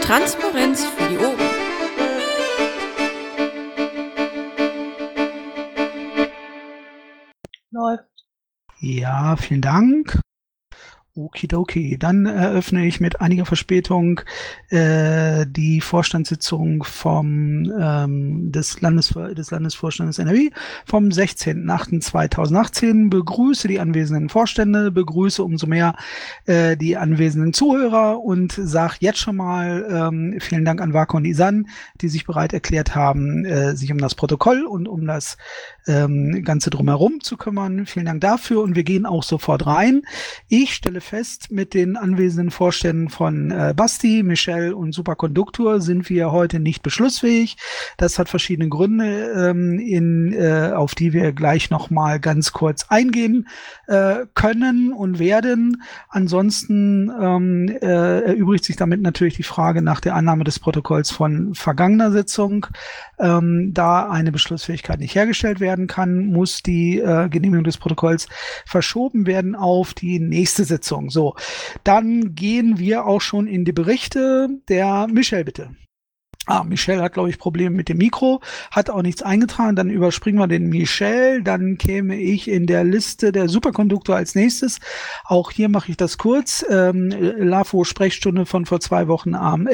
Transparenz für die Ohren. Läuft. Ja, vielen Dank. Okidoki. Dann eröffne ich mit einiger Verspätung die Vorstandssitzung des Landesvorstandes NRW vom 16.08.2018. Begrüße die anwesenden Vorstände, begrüße umso mehr die anwesenden Zuhörer und sage jetzt schon mal vielen Dank an Wako und Isan, die sich bereit erklärt haben, sich um das Protokoll und um das Ganze drumherum zu kümmern. Vielen Dank dafür und wir gehen auch sofort rein. Ich stelle fest, mit den anwesenden Vorständen von Basti, Michelle und Superkonduktor sind wir heute nicht beschlussfähig. Das hat verschiedene Gründe, auf die wir gleich noch mal ganz kurz eingehen können und werden. Ansonsten erübrigt sich damit natürlich die Frage nach der Annahme des Protokolls von vergangener Sitzung. Da eine Beschlussfähigkeit nicht hergestellt werden kann, muss die Genehmigung des Protokolls verschoben werden auf die nächste Sitzung. So, dann gehen wir auch schon in die Berichte. Der Michel, bitte. Michel hat, glaube ich, Probleme mit dem Mikro, hat auch nichts eingetragen. Dann überspringen wir den Michel. Dann käme ich in der Liste der Superkonduktor als nächstes. Auch hier mache ich das kurz. LAFO-Sprechstunde von vor 2 Wochen,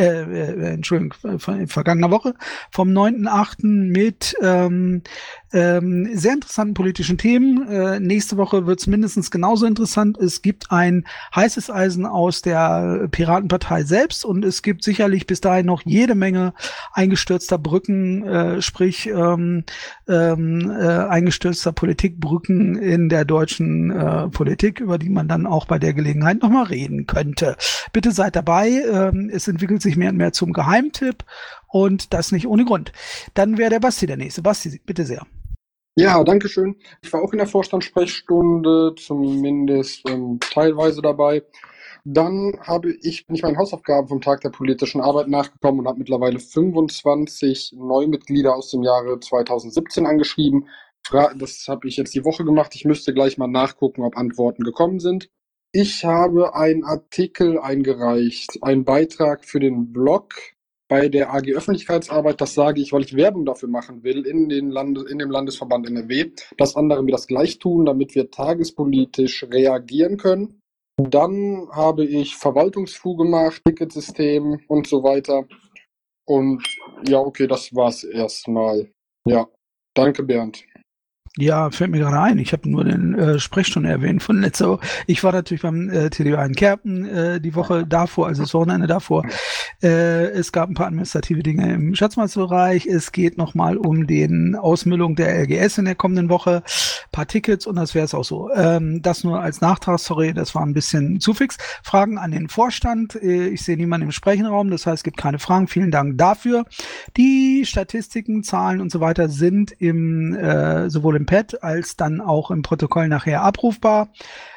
von vergangener Woche, vom 9.8. mit sehr interessanten politischen Themen. Nächste Woche wird es mindestens genauso interessant. Es gibt ein heißes Eisen aus der Piratenpartei selbst und es gibt sicherlich bis dahin noch jede Menge eingestürzter Brücken, sprich eingestürzter Politikbrücken in der deutschen Politik, über die man dann auch bei der Gelegenheit nochmal reden könnte. Bitte seid dabei. Es entwickelt sich mehr und mehr zum Geheimtipp und das nicht ohne Grund. Dann wäre der Basti der Nächste. Basti, bitte sehr. Ja, danke schön. Ich war auch in der Vorstandssprechstunde, zumindest teilweise dabei. Dann bin ich meinen Hausaufgaben vom Tag der politischen Arbeit nachgekommen und habe mittlerweile 25 Neumitglieder aus dem Jahre 2017 angeschrieben. Das habe ich jetzt die Woche gemacht. Ich müsste gleich mal nachgucken, ob Antworten gekommen sind. Ich habe einen Artikel eingereicht, einen Beitrag für den Blog bei der AG Öffentlichkeitsarbeit. Das sage ich, weil ich Werbung dafür machen will in dem Landesverband NRW, dass andere mir das gleich tun, damit wir tagespolitisch reagieren können. Dann habe ich Verwaltungsfu gemacht, Ticketsystem und so weiter. Und ja, okay, das war's erstmal. Ja, danke Bernd. Ja, fällt mir gerade ein. Ich habe nur den Sprechstunde erwähnt von letzter Woche. Ich war natürlich beim TDO in Kerpen die Woche davor, also das Wochenende davor. Es gab ein paar administrative Dinge im Schatzmeisterbereich. Es geht nochmal um den Ausmüllung der LGS in der kommenden Woche. Ein paar Tickets und das wäre es auch so. Das nur als Nachtrag. Sorry, das war ein bisschen zu fix. Fragen an den Vorstand. Ich sehe niemanden im Sprechenraum. Das heißt, es gibt keine Fragen. Vielen Dank dafür. Die Statistiken, Zahlen und so weiter sind sowohl im Pad als dann auch im Protokoll nachher abrufbar.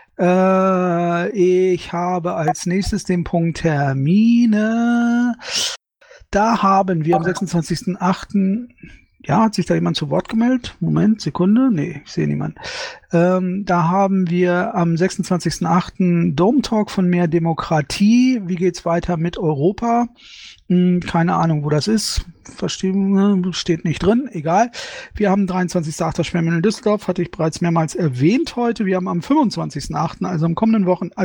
Ich habe als nächstes den Punkt Termine. Da haben wir am 26.08. Ja, hat sich da jemand zu Wort gemeldet? Moment, Sekunde. Nee, ich sehe niemanden. Da haben wir am 26.08. Dome Talk von Mehr Demokratie. Wie geht's weiter mit Europa? Keine Ahnung, wo das ist. Verstehen, steht nicht drin. Egal. Wir haben 23.08. Schwärmen in Düsseldorf. Hatte ich bereits mehrmals erwähnt heute. Wir haben am 25.08., also am kommenden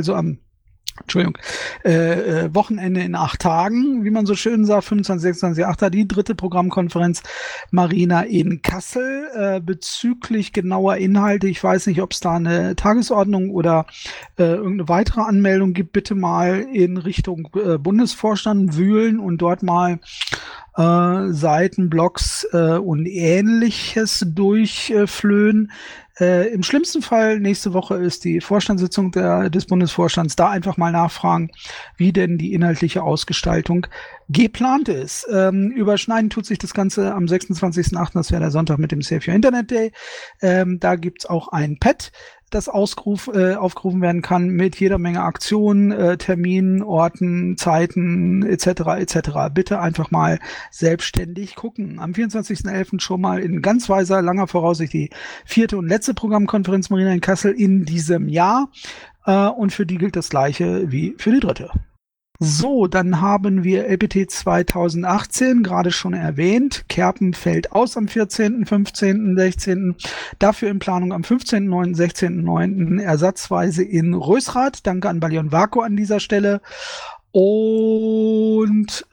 Wochenende in 8 Tagen, wie man so schön sagt, 25, 26, 8. Die 3. Programmkonferenz Marina in Kassel. Bezüglich genauer Inhalte, ich weiß nicht, ob es da eine Tagesordnung oder irgendeine weitere Anmeldung gibt, bitte mal in Richtung Bundesvorstand wühlen und dort mal Seiten, Blogs und Ähnliches durchflöhen. Im schlimmsten Fall nächste Woche ist die Vorstandssitzung des Bundesvorstands. Da einfach mal nachfragen, wie denn die inhaltliche Ausgestaltung geplant ist. Überschneiden tut sich das Ganze am 26.08., das wäre der Sonntag mit dem Save Your Internet Day. Da gibt's auch ein Pad, das aufgerufen werden kann mit jeder Menge Aktionen, Terminen, Orten, Zeiten etc. Bitte einfach mal selbstständig gucken. Am 24.11. schon mal in ganz weiser, langer Voraussicht die 4. und letzte Programmkonferenz Marina in Kassel in diesem Jahr. Und für die gilt das Gleiche wie für die 3. So, dann haben wir LPT 2018, gerade schon erwähnt. Kerpen fällt aus am 14., 15., 16. Dafür in Planung am 15.9., 16.9. ersatzweise in Rösrath. Danke an Balion Vaco an dieser Stelle. Und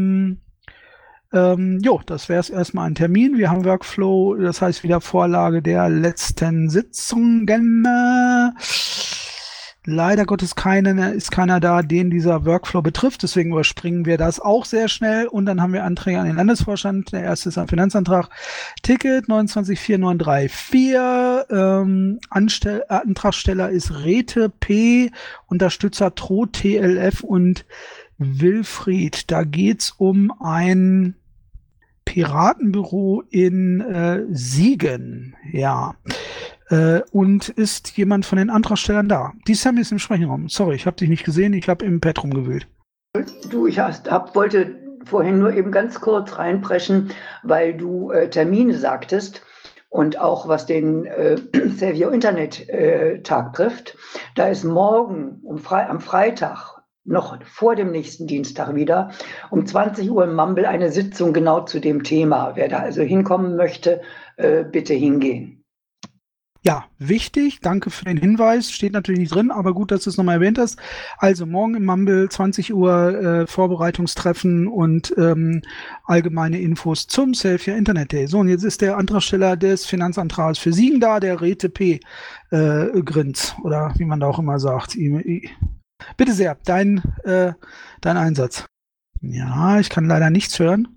das wäre es erstmal ein Termin. Wir haben Workflow, das heißt wieder Vorlage der letzten Sitzungen. Leider Gottes ist keiner da, den dieser Workflow betrifft. Deswegen überspringen wir das auch sehr schnell. Und dann haben wir Anträge an den Landesvorstand. Der erste ist ein Finanzantrag. Ticket 294934. Antragsteller ist Rete P. Unterstützer Tro TLF und Wilfried. Da geht's um ein Piratenbüro in Siegen. Ja. Und ist jemand von den Antragstellern da? Die Sammy ist im Sprechenraum. Sorry, ich habe dich nicht gesehen. Ich habe im Pad rumgewühlt. Du, ich wollte vorhin nur eben ganz kurz reinpreschen, weil du Termine sagtest und auch was den Savio Internet Tag trifft. Da ist morgen am Freitag, noch vor dem nächsten Dienstag wieder, um 20 Uhr im Mumble eine Sitzung genau zu dem Thema. Wer da also hinkommen möchte, bitte hingehen. Ja, wichtig. Danke für den Hinweis. Steht natürlich nicht drin, aber gut, dass du es nochmal erwähnt hast. Also morgen im Mumble 20 Uhr Vorbereitungstreffen und allgemeine Infos zum Savio Internet Day. So, und jetzt ist der Antragsteller des Finanzantrags für Siegen da, der Rete P. Grins, oder wie man da auch immer sagt. Bitte sehr, dein Einsatz. Ja, ich kann leider nichts hören.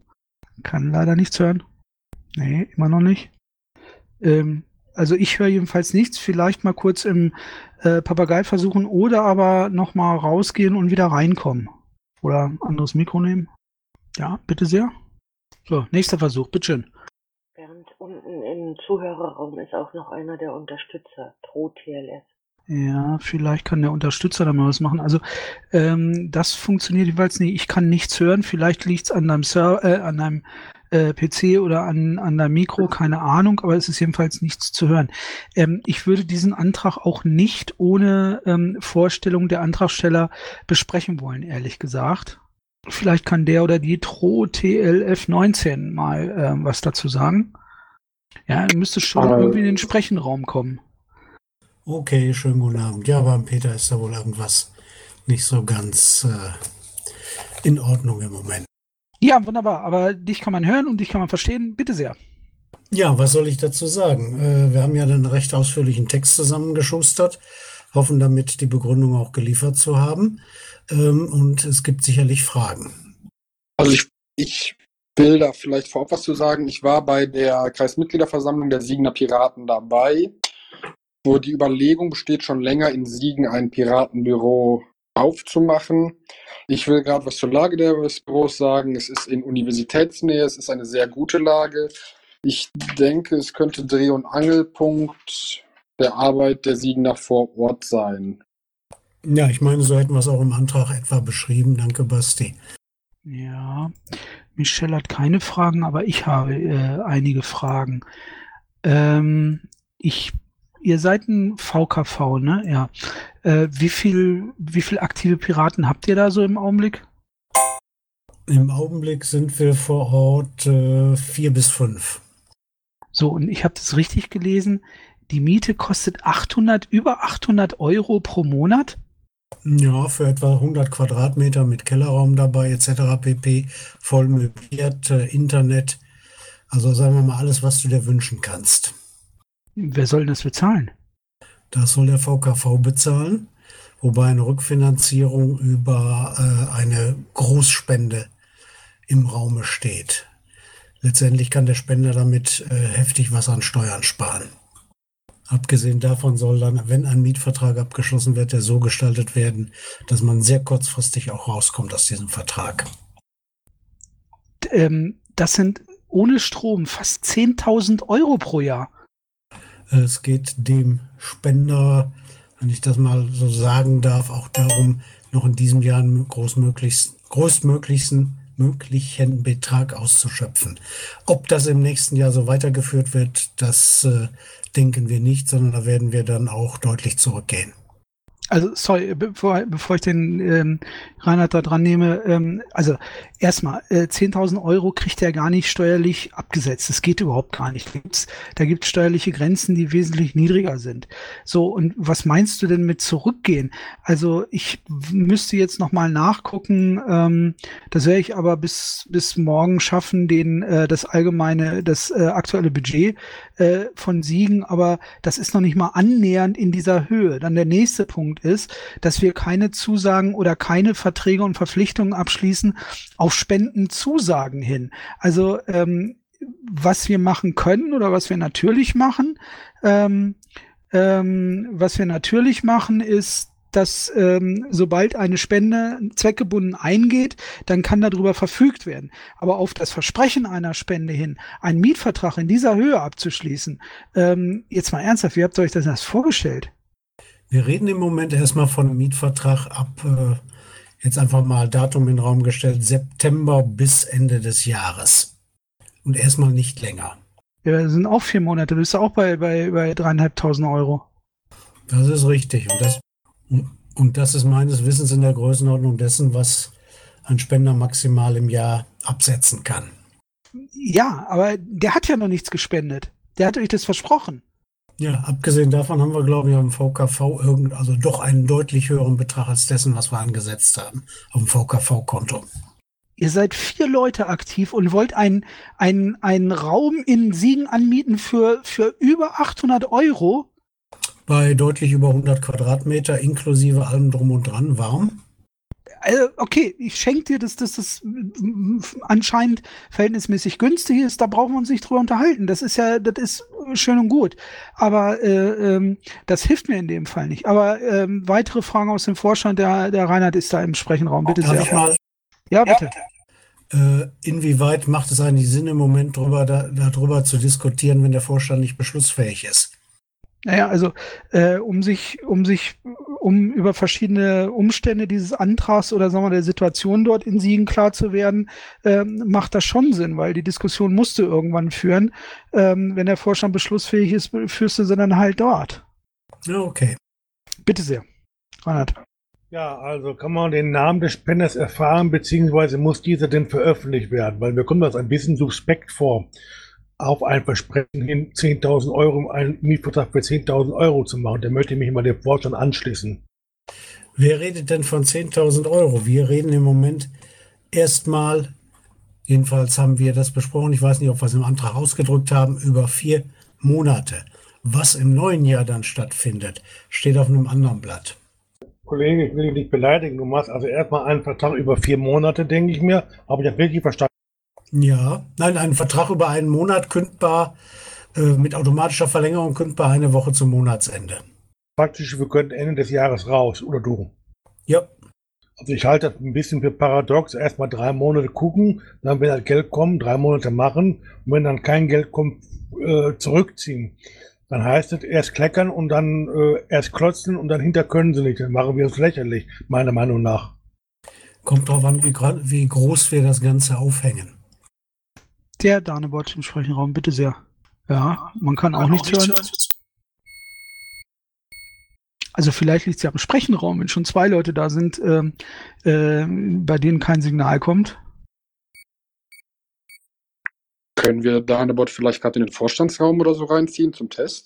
Nee, immer noch nicht. Also ich höre jedenfalls nichts. Vielleicht mal kurz im Papagei versuchen oder aber noch mal rausgehen und wieder reinkommen. Oder ein anderes Mikro nehmen. Ja, bitte sehr. So, nächster Versuch, bitteschön. Während unten im Zuhörerraum ist auch noch einer der Unterstützer, Tro TLS. Ja, vielleicht kann der Unterstützer da mal was machen. Also das funktioniert jeweils nicht. Ich kann nichts hören. Vielleicht liegt es an deinem PC oder an deinem Mikro, keine Ahnung, aber es ist jedenfalls nichts zu hören. Ich würde diesen Antrag auch nicht ohne Vorstellung der Antragsteller besprechen wollen, ehrlich gesagt. Vielleicht kann der oder die Tro TLF 19 mal was dazu sagen. Ja, er müsste schon irgendwie in den Sprechenraum kommen. Okay, schönen guten Abend. Ja, beim Peter ist da wohl irgendwas nicht so ganz in Ordnung im Moment. Ja, wunderbar. Aber dich kann man hören und dich kann man verstehen. Bitte sehr. Ja, was soll ich dazu sagen? Wir haben ja einen recht ausführlichen Text zusammengeschustert, hoffen damit die Begründung auch geliefert zu haben. Und es gibt sicherlich Fragen. Also ich will da vielleicht vorab was zu sagen. Ich war bei der Kreismitgliederversammlung der Siegener Piraten dabei, wo die Überlegung besteht, schon länger in Siegen ein Piratenbüro aufzumachen. Ich will gerade was zur Lage des Büros sagen. Es ist in Universitätsnähe, es ist eine sehr gute Lage. Ich denke, es könnte Dreh- und Angelpunkt der Arbeit der Siegener vor Ort sein. Ja, ich meine, so hätten wir es auch im Antrag etwa beschrieben. Danke, Basti. Ja, Michelle hat keine Fragen, aber ich habe einige Fragen. Ihr seid ein VKV, ne? Ja. Wie viel aktive Piraten habt ihr da so im Augenblick? Im Augenblick sind wir vor Ort 4 bis 5. So, und ich habe das richtig gelesen. Die Miete kostet über 800 Euro pro Monat? Ja, für etwa 100 Quadratmeter mit Kellerraum dabei etc. pp. Voll möbliert, Internet. Also sagen wir mal alles, was du dir wünschen kannst. Wer soll das bezahlen? Das soll der VKV bezahlen, wobei eine Rückfinanzierung über eine Großspende im Raume steht. Letztendlich kann der Spender damit heftig was an Steuern sparen. Abgesehen davon soll dann, wenn ein Mietvertrag abgeschlossen wird, der so gestaltet werden, dass man sehr kurzfristig auch rauskommt aus diesem Vertrag. Das sind ohne Strom fast 10.000 Euro pro Jahr. Es geht dem Spender, wenn ich das mal so sagen darf, auch darum, noch in diesem Jahr einen größtmöglichen Betrag auszuschöpfen. Ob das im nächsten Jahr so weitergeführt wird, das denken wir nicht, sondern da werden wir dann auch deutlich zurückgehen. Also, sorry, bevor ich den Reinhard da dran nehme, also erstmal, 10.000 Euro kriegt er gar nicht steuerlich abgesetzt. Das geht überhaupt gar nicht. Da gibt's steuerliche Grenzen, die wesentlich niedriger sind. So, und was meinst du denn mit zurückgehen? Also, ich müsste jetzt nochmal nachgucken, das werde ich aber bis morgen schaffen, das aktuelle Budget von Siegen, aber das ist noch nicht mal annähernd in dieser Höhe. Dann der nächste Punkt ist, dass wir keine Zusagen oder keine Verträge und Verpflichtungen abschließen auf Spendenzusagen hin. Also was wir machen können oder was wir natürlich machen, ist, dass sobald eine Spende zweckgebunden eingeht, dann kann darüber verfügt werden. Aber auf das Versprechen einer Spende hin, einen Mietvertrag in dieser Höhe abzuschließen, jetzt mal ernsthaft, wie habt ihr euch das erst vorgestellt? Wir reden im Moment erstmal von einem Mietvertrag ab, jetzt einfach mal Datum in den Raum gestellt, September bis Ende des Jahres. Und erstmal nicht länger. Ja, das sind auch 4 Monate, bist du auch bei 3.500 Euro. Das ist richtig. Und das ist meines Wissens in der Größenordnung dessen, was ein Spender maximal im Jahr absetzen kann. Ja, aber der hat ja noch nichts gespendet. Der hat euch das versprochen. Ja, abgesehen davon haben wir, glaube ich, auf dem VKV also doch einen deutlich höheren Betrag als dessen, was wir angesetzt haben, auf dem VKV-Konto. Ihr seid 4 Leute aktiv und wollt einen Raum in Siegen anmieten für über 800 Euro. Bei deutlich über 100 Quadratmeter, inklusive allem drum und dran, warm. Okay, ich schenke dir, dass das anscheinend verhältnismäßig günstig ist. Da brauchen wir uns nicht drüber unterhalten. Das ist schön und gut. Aber das hilft mir in dem Fall nicht. Aber weitere Fragen aus dem Vorstand, der Reinhard ist da im Sprechenraum. Bitte sehr. Darf ich mal? Ja, bitte. Inwieweit macht es eigentlich Sinn, im Moment darüber zu diskutieren, wenn der Vorstand nicht beschlussfähig ist? Naja, also um über verschiedene Umstände dieses Antrags oder sagen wir der Situation dort in Siegen klar zu werden, macht das schon Sinn, weil die Diskussion musste irgendwann führen. Wenn der Vorstand beschlussfähig ist, führst du sie dann halt dort. Ja, okay. Bitte sehr, Reinhard. Ja, also kann man den Namen des Spenders erfahren, beziehungsweise muss dieser denn veröffentlicht werden, weil mir kommt das ein bisschen suspekt vor, auf ein Versprechen hin 10.000 Euro, einen Mietvertrag für 10.000 Euro zu machen. Da möchte ich mich mal dem Vorstand anschließen. Wer redet denn von 10.000 Euro? Wir reden im Moment erstmal, jedenfalls haben wir das besprochen, ich weiß nicht, ob wir es im Antrag ausgedrückt haben, über 4 Monate. Was im neuen Jahr dann stattfindet, steht auf einem anderen Blatt. Kollege, ich will dich nicht beleidigen. Du machst also erstmal einen Vertrag über 4 Monate, denke ich mir. Habe ich das wirklich verstanden? Ja, nein, ein Vertrag über einen Monat kündbar, mit automatischer Verlängerung kündbar 1 Woche zum Monatsende. Praktisch, wir könnten Ende des Jahres raus, oder du? Ja. Also ich halte das ein bisschen für paradox. Erstmal 3 Monate gucken, dann wenn halt Geld kommt, 3 Monate machen und wenn dann kein Geld kommt, zurückziehen. Dann heißt es erst kleckern und dann erst klotzen und dann hinter können sie nicht. Dann machen wir uns lächerlich, meiner Meinung nach. Kommt drauf an, wie groß wir das Ganze aufhängen. Der Danebot im Sprechenraum, bitte sehr. Ja, man kann auch nichts hören. Also vielleicht liegt es ja am Sprechenraum, wenn schon 2 Leute da sind, bei denen kein Signal kommt. Können wir Danebot vielleicht gerade in den Vorstandsraum oder so reinziehen zum Test?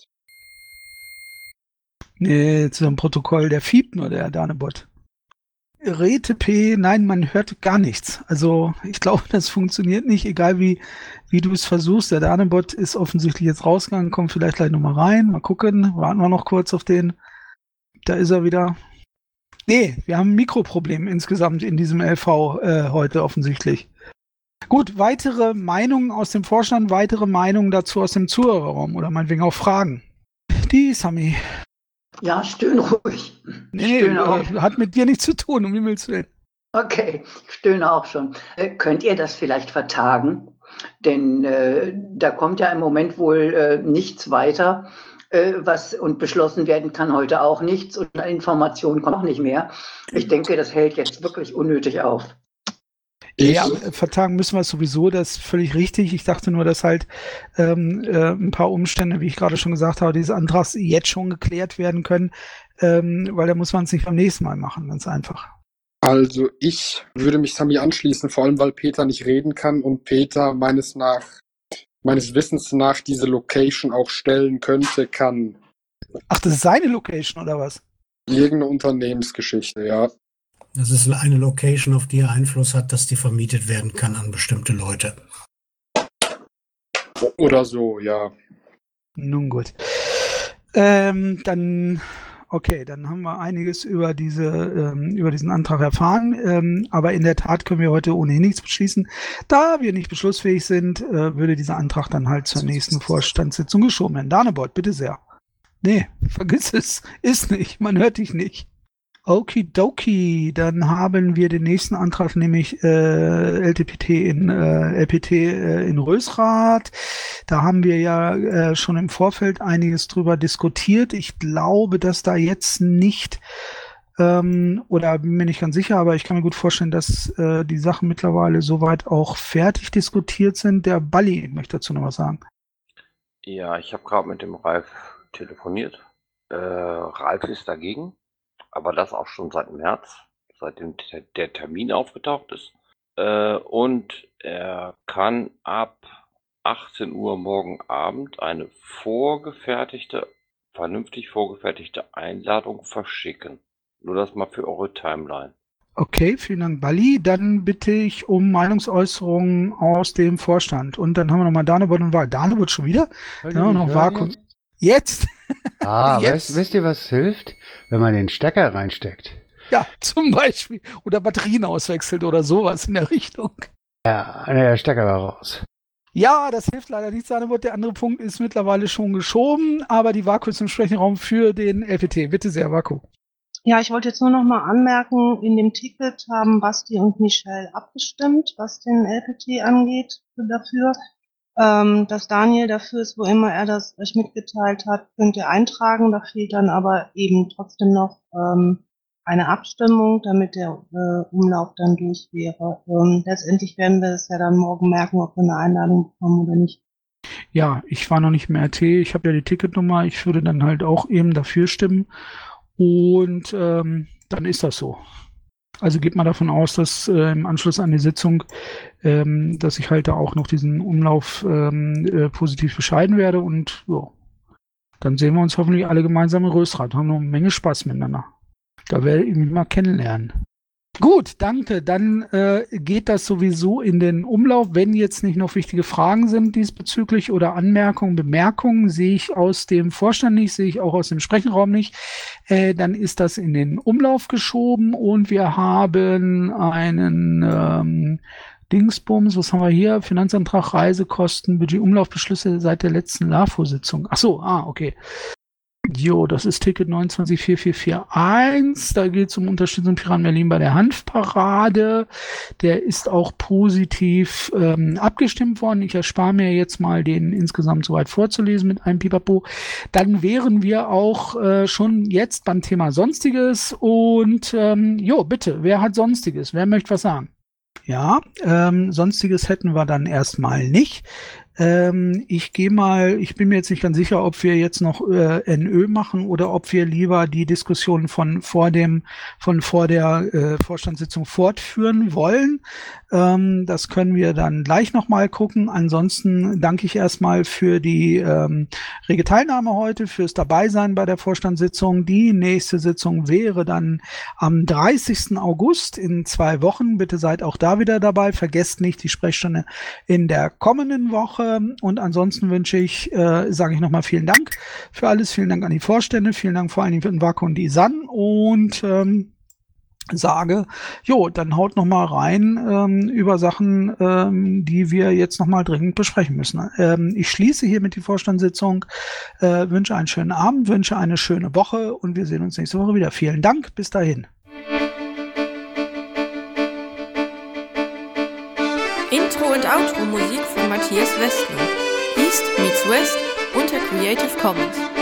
Nee, zu einem Protokoll, der fiebt nur, der Danebot. ReTP, nein, man hört gar nichts. Also ich glaube, das funktioniert nicht, egal wie du es versuchst. Der Danebot ist offensichtlich jetzt rausgegangen, kommt vielleicht gleich nochmal rein. Mal gucken, warten wir noch kurz auf den. Da ist er wieder. Nee, wir haben ein Mikroproblem insgesamt in diesem LV heute offensichtlich. Gut, weitere Meinungen aus dem Vorstand, weitere Meinungen dazu aus dem Zuhörerraum oder meinetwegen auch Fragen. Die Sami. Ja, stöhn ruhig. Nee, hat mit dir nichts zu tun, um Himmels Willen. Okay, ich stöhne auch schon. Könnt ihr das vielleicht vertagen? Denn da kommt ja im Moment wohl nichts weiter, und beschlossen werden kann heute auch nichts und Informationen kommen auch nicht mehr. Ich denke, das hält jetzt wirklich unnötig auf. Ja, vertagen müssen wir es sowieso, das ist völlig richtig. Ich dachte nur, dass halt ein paar Umstände, wie ich gerade schon gesagt habe, dieses Antrags jetzt schon geklärt werden können, weil da muss man es nicht beim nächsten Mal machen, ganz einfach. Also ich würde mich Sami anschließen, vor allem weil Peter nicht reden kann und Peter meines Wissens nach diese Location auch stellen kann. Ach, das ist seine Location oder was? Irgendeine Unternehmensgeschichte, ja. Das ist eine Location, auf die er Einfluss hat, dass die vermietet werden kann an bestimmte Leute. Oder so, ja. Nun gut. Dann haben wir einiges über diesen Antrag erfahren. Aber in der Tat können wir heute ohnehin nichts beschließen. Da wir nicht beschlussfähig sind, würde dieser Antrag dann halt zur nächsten Vorstandssitzung geschoben werden. Danebot, bitte sehr. Nee, vergiss es. Ist nicht. Man hört dich nicht. Okidoki, dann haben wir den nächsten Antrag, nämlich LPT in Rösrath. Da haben wir ja schon im Vorfeld einiges drüber diskutiert. Ich glaube, dass da jetzt nicht, oder bin mir nicht ganz sicher, aber ich kann mir gut vorstellen, dass die Sachen mittlerweile soweit auch fertig diskutiert sind. Der Balli möchte dazu noch was sagen. Ja, ich habe gerade mit dem Ralf telefoniert. Ralf ist dagegen. Aber das auch schon seit März, seitdem der Termin aufgetaucht ist. Und er kann ab 18 Uhr morgen Abend eine vernünftig vorgefertigte Einladung verschicken. Nur das mal für eure Timeline. Okay, vielen Dank, Balli. Dann bitte ich um Meinungsäußerungen aus dem Vorstand. Und dann haben wir nochmal Danebot und Wahl. Danebot schon wieder? Dann haben wir noch Vakuum. Jetzt! Wisst ihr, was hilft? Wenn man den Stecker reinsteckt. Ja, zum Beispiel. Oder Batterien auswechselt oder sowas in der Richtung. Ja, der Stecker war raus. Ja, das hilft leider nicht, Danebot. Der andere Punkt ist mittlerweile schon geschoben, aber die Vaku ist im Sprechenraum für den LPT. Bitte sehr, Vaku. Ja, ich wollte jetzt nur noch mal anmerken, in dem Ticket haben Basti und Michelle abgestimmt, was den LPT angeht dafür. Dass Daniel dafür ist, wo immer er das euch mitgeteilt hat, könnt ihr eintragen. Da fehlt dann aber eben trotzdem noch eine Abstimmung, damit der Umlauf dann durch wäre. Letztendlich werden wir es ja dann morgen merken, ob wir eine Einladung bekommen oder nicht. Ja, ich war noch nicht mehr RT. Ich habe ja die Ticketnummer. Ich würde dann halt auch eben dafür stimmen. Und dann ist das so. Also geht mal davon aus, dass im Anschluss an die Sitzung, dass ich halt da auch noch diesen Umlauf positiv bescheiden werde und ja, dann sehen wir uns hoffentlich alle gemeinsam in Rösrath. Haben noch eine Menge Spaß miteinander. Da werde ich mich mal kennenlernen. Gut, danke. Dann geht das sowieso in den Umlauf. Wenn jetzt nicht noch wichtige Fragen sind diesbezüglich oder Anmerkungen, Bemerkungen, sehe ich aus dem Vorstand nicht, sehe ich auch aus dem Sprechenraum nicht. Dann ist das in den Umlauf geschoben und wir haben einen Dingsbums, was haben wir hier? Finanzantrag, Reisekosten, Budget, Umlaufbeschlüsse seit der letzten LAFO-Sitzung. Ach so, okay. Jo, das ist Ticket 294441. Da geht es um Unterstützung Piran Berlin bei der Hanfparade. Der ist auch positiv abgestimmt worden. Ich erspare mir jetzt mal, den insgesamt soweit vorzulesen mit einem Pipapo. Dann wären wir auch schon jetzt beim Thema Sonstiges. Und bitte, wer hat Sonstiges? Wer möchte was sagen? Ja, Sonstiges hätten wir dann erstmal nicht. Ich bin mir jetzt nicht ganz sicher, ob wir jetzt noch NÖ machen oder ob wir lieber die Diskussion von vor der Vorstandssitzung fortführen wollen. Das können wir dann gleich nochmal gucken. Ansonsten danke ich erstmal für die rege Teilnahme heute, fürs Dabeisein bei der Vorstandssitzung. Die nächste Sitzung wäre dann am 30. August in 2 Wochen. Bitte seid auch da wieder dabei. Vergesst nicht die Sprechstunde in der kommenden Woche. Und ansonsten wünsche ich, sage ich nochmal vielen Dank für alles. Vielen Dank an die Vorstände. Vielen Dank vor allen Dingen für den Vaku und die Isan. Und sage, dann haut nochmal rein über Sachen, die wir jetzt nochmal dringend besprechen müssen. Ich schließe hiermit die Vorstandssitzung, wünsche einen schönen Abend, wünsche eine schöne Woche und wir sehen uns nächste Woche wieder. Vielen Dank, bis dahin. Intro und Outro Musik von Matthias Westner. East meets West unter Creative Commons.